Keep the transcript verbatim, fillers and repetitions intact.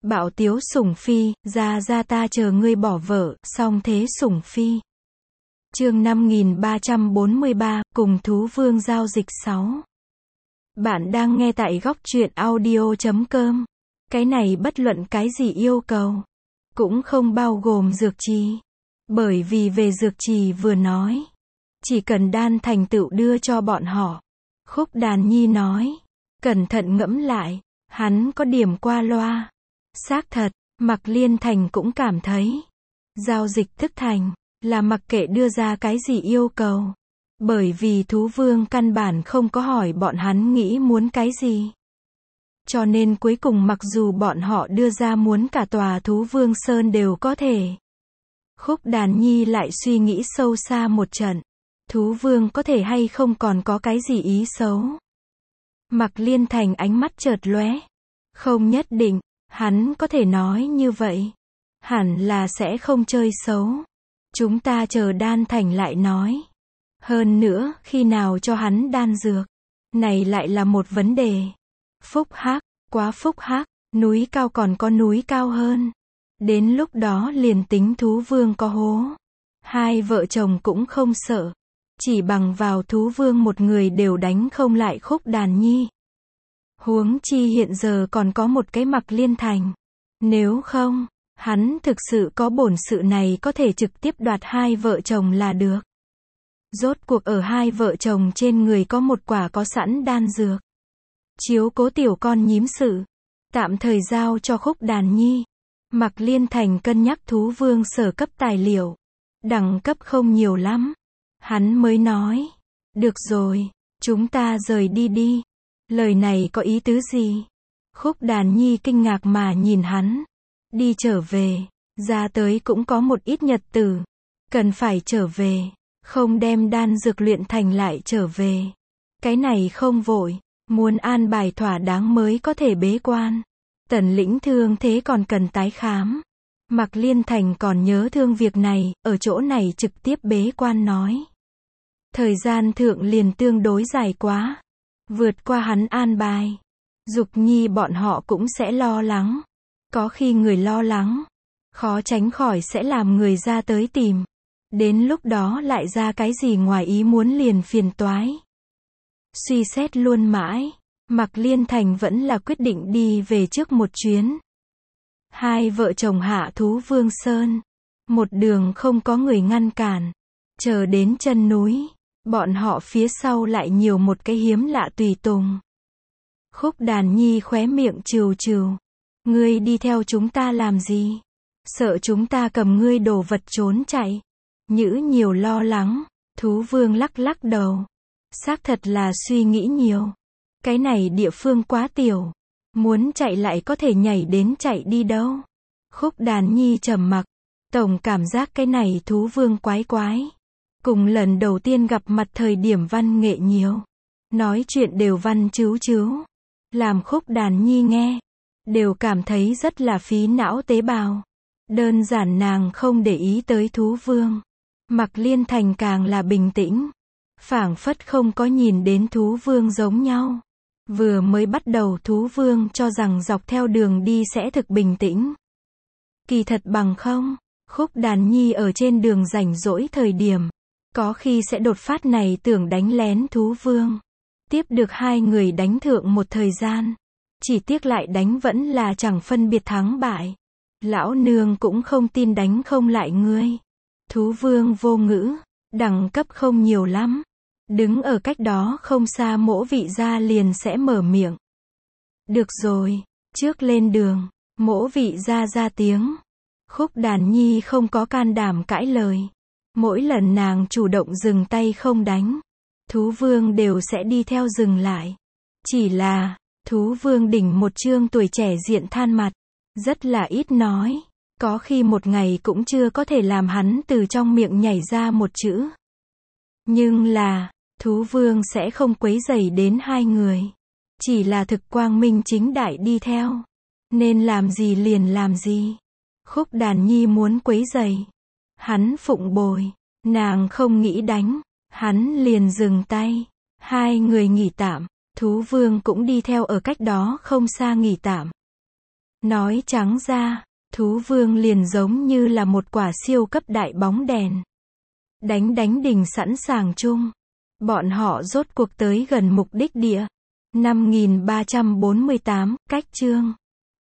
Bạo tiếu sủng phi, ra ra ta chờ ngươi bỏ vợ, song thế sủng phi. Chương năm nghìn ba trăm bốn mươi ba, cùng thú vương giao dịch sáu. Bạn đang nghe tại góc truyện audio chấm com. Cái này bất luận cái gì yêu cầu, cũng không bao gồm dược trì. Bởi vì về dược trì vừa nói, chỉ cần đan thành tựu đưa cho bọn họ. Khúc Đàn Nhi nói, cẩn thận ngẫm lại, hắn có điểm qua loa. Xác thật, Mạc Liên Thành cũng cảm thấy, giao dịch thức thành, là mặc kệ đưa ra cái gì yêu cầu. Bởi vì thú vương căn bản không có hỏi bọn hắn nghĩ muốn cái gì. Cho nên cuối cùng mặc dù bọn họ đưa ra muốn cả tòa thú vương sơn đều có thể. Khúc Đàn Nhi lại suy nghĩ sâu xa một trận. Thú vương có thể hay không còn có cái gì ý xấu. Mạc Liên Thành ánh mắt chợt lóe. Không nhất định, hắn có thể nói như vậy. Hẳn là sẽ không chơi xấu. Chúng ta chờ đan thành lại nói. Hơn nữa, khi nào cho hắn đan dược. Này lại là một vấn đề. Phúc hắc, quá phúc hắc, núi cao còn có núi cao hơn. Đến lúc đó liền tính thú vương có hố. Hai vợ chồng cũng không sợ. Chỉ bằng vào thú vương một người đều đánh không lại Khúc Đàn Nhi. Huống chi hiện giờ còn có một cái Mạc Liên Thành. Nếu không, hắn thực sự có bổn sự này có thể trực tiếp đoạt hai vợ chồng là được. Rốt cuộc ở hai vợ chồng trên người có một quả có sẵn đan dược. Chiếu cố tiểu con nhím sự. Tạm thời giao cho Khúc Đàn Nhi. Mạc Liên Thành cân nhắc thú vương sở cấp tài liệu. Đẳng cấp không nhiều lắm. Hắn mới nói. Được rồi, chúng ta rời đi đi. Lời này có ý tứ gì? Khúc Đàn Nhi kinh ngạc mà nhìn hắn. Đi trở về, ra tới cũng có một ít nhật tử. Cần phải trở về, không đem đan dược luyện thành lại trở về. Cái này không vội, muốn an bài thỏa đáng mới có thể bế quan. Tần lĩnh thương thế còn cần tái khám. Mạc Liên Thành còn nhớ thương việc này, ở chỗ này trực tiếp bế quan nói. Thời gian thượng liền tương đối dài quá. Vượt qua hắn an bài. Dục Nhi bọn họ cũng sẽ lo lắng. Có khi người lo lắng, khó tránh khỏi sẽ làm người ra tới tìm. Đến lúc đó lại ra cái gì ngoài ý muốn liền phiền toái. Suy xét luôn mãi, Mạc Liên Thành vẫn là quyết định đi về trước một chuyến. Hai vợ chồng hạ thú vương sơn. Một đường không có người ngăn cản. Chờ đến chân núi, bọn họ phía sau lại nhiều một cái hiếm lạ tùy tùng. Khúc Đàn Nhi khóe miệng trừ trừ. Ngươi đi theo chúng ta làm gì? Sợ chúng ta cầm ngươi đồ vật trốn chạy. Nhữ nhiều lo lắng. Thú vương lắc lắc đầu. Xác thật là suy nghĩ nhiều. Cái này địa phương quá tiểu. Muốn chạy lại có thể nhảy đến chạy đi đâu. Khúc Đàn Nhi trầm mặc. Tổng cảm giác cái này thú vương quái quái. Cùng lần đầu tiên gặp mặt thời điểm văn nghệ nhiều. Nói chuyện đều văn chứu chứu. Làm Khúc Đàn Nhi nghe. Đều cảm thấy rất là phí não tế bào. Đơn giản nàng không để ý tới thú vương. Mạc Liên Thành càng là bình tĩnh. Phảng phất không có nhìn đến thú vương giống nhau. Vừa mới bắt đầu thú vương cho rằng dọc theo đường đi sẽ thực bình tĩnh. Kỳ thật bằng không, Khúc Đàn Nhi ở trên đường rảnh rỗi thời điểm. Có khi sẽ đột phát này tưởng đánh lén thú vương. Tiếp được hai người đánh thượng một thời gian. Chỉ tiếc lại đánh vẫn là chẳng phân biệt thắng bại. Lão nương cũng không tin đánh không lại ngươi. Thú vương vô ngữ, đẳng cấp không nhiều lắm. Đứng ở cách đó không xa Mỗ Vị Gia liền sẽ mở miệng. Được rồi, trước lên đường, Mỗ Vị Gia ra tiếng. Khúc Đàn Nhi không có can đảm cãi lời. Mỗi lần nàng chủ động dừng tay không đánh, thú vương đều sẽ đi theo dừng lại. Chỉ là, thú vương đỉnh một trương tuổi trẻ diện than mặt, rất là ít nói. Có khi một ngày cũng chưa có thể làm hắn từ trong miệng nhảy ra một chữ. Nhưng là, thú vương sẽ không quấy rầy đến hai người. Chỉ là thực quang minh chính đại đi theo. Nên làm gì liền làm gì. Khúc Đàn Nhi muốn quấy rầy. Hắn phụng bồi. Nàng không nghĩ đánh. Hắn liền dừng tay. Hai người nghỉ tạm. Thú vương cũng đi theo ở cách đó không xa nghỉ tạm. Nói trắng ra, thú vương liền giống như là một quả siêu cấp đại bóng đèn. Đánh đánh đỉnh sẵn sàng chung. Bọn họ rốt cuộc tới gần mục đích địa. năm nghìn ba trăm bốn mươi tám, cách chương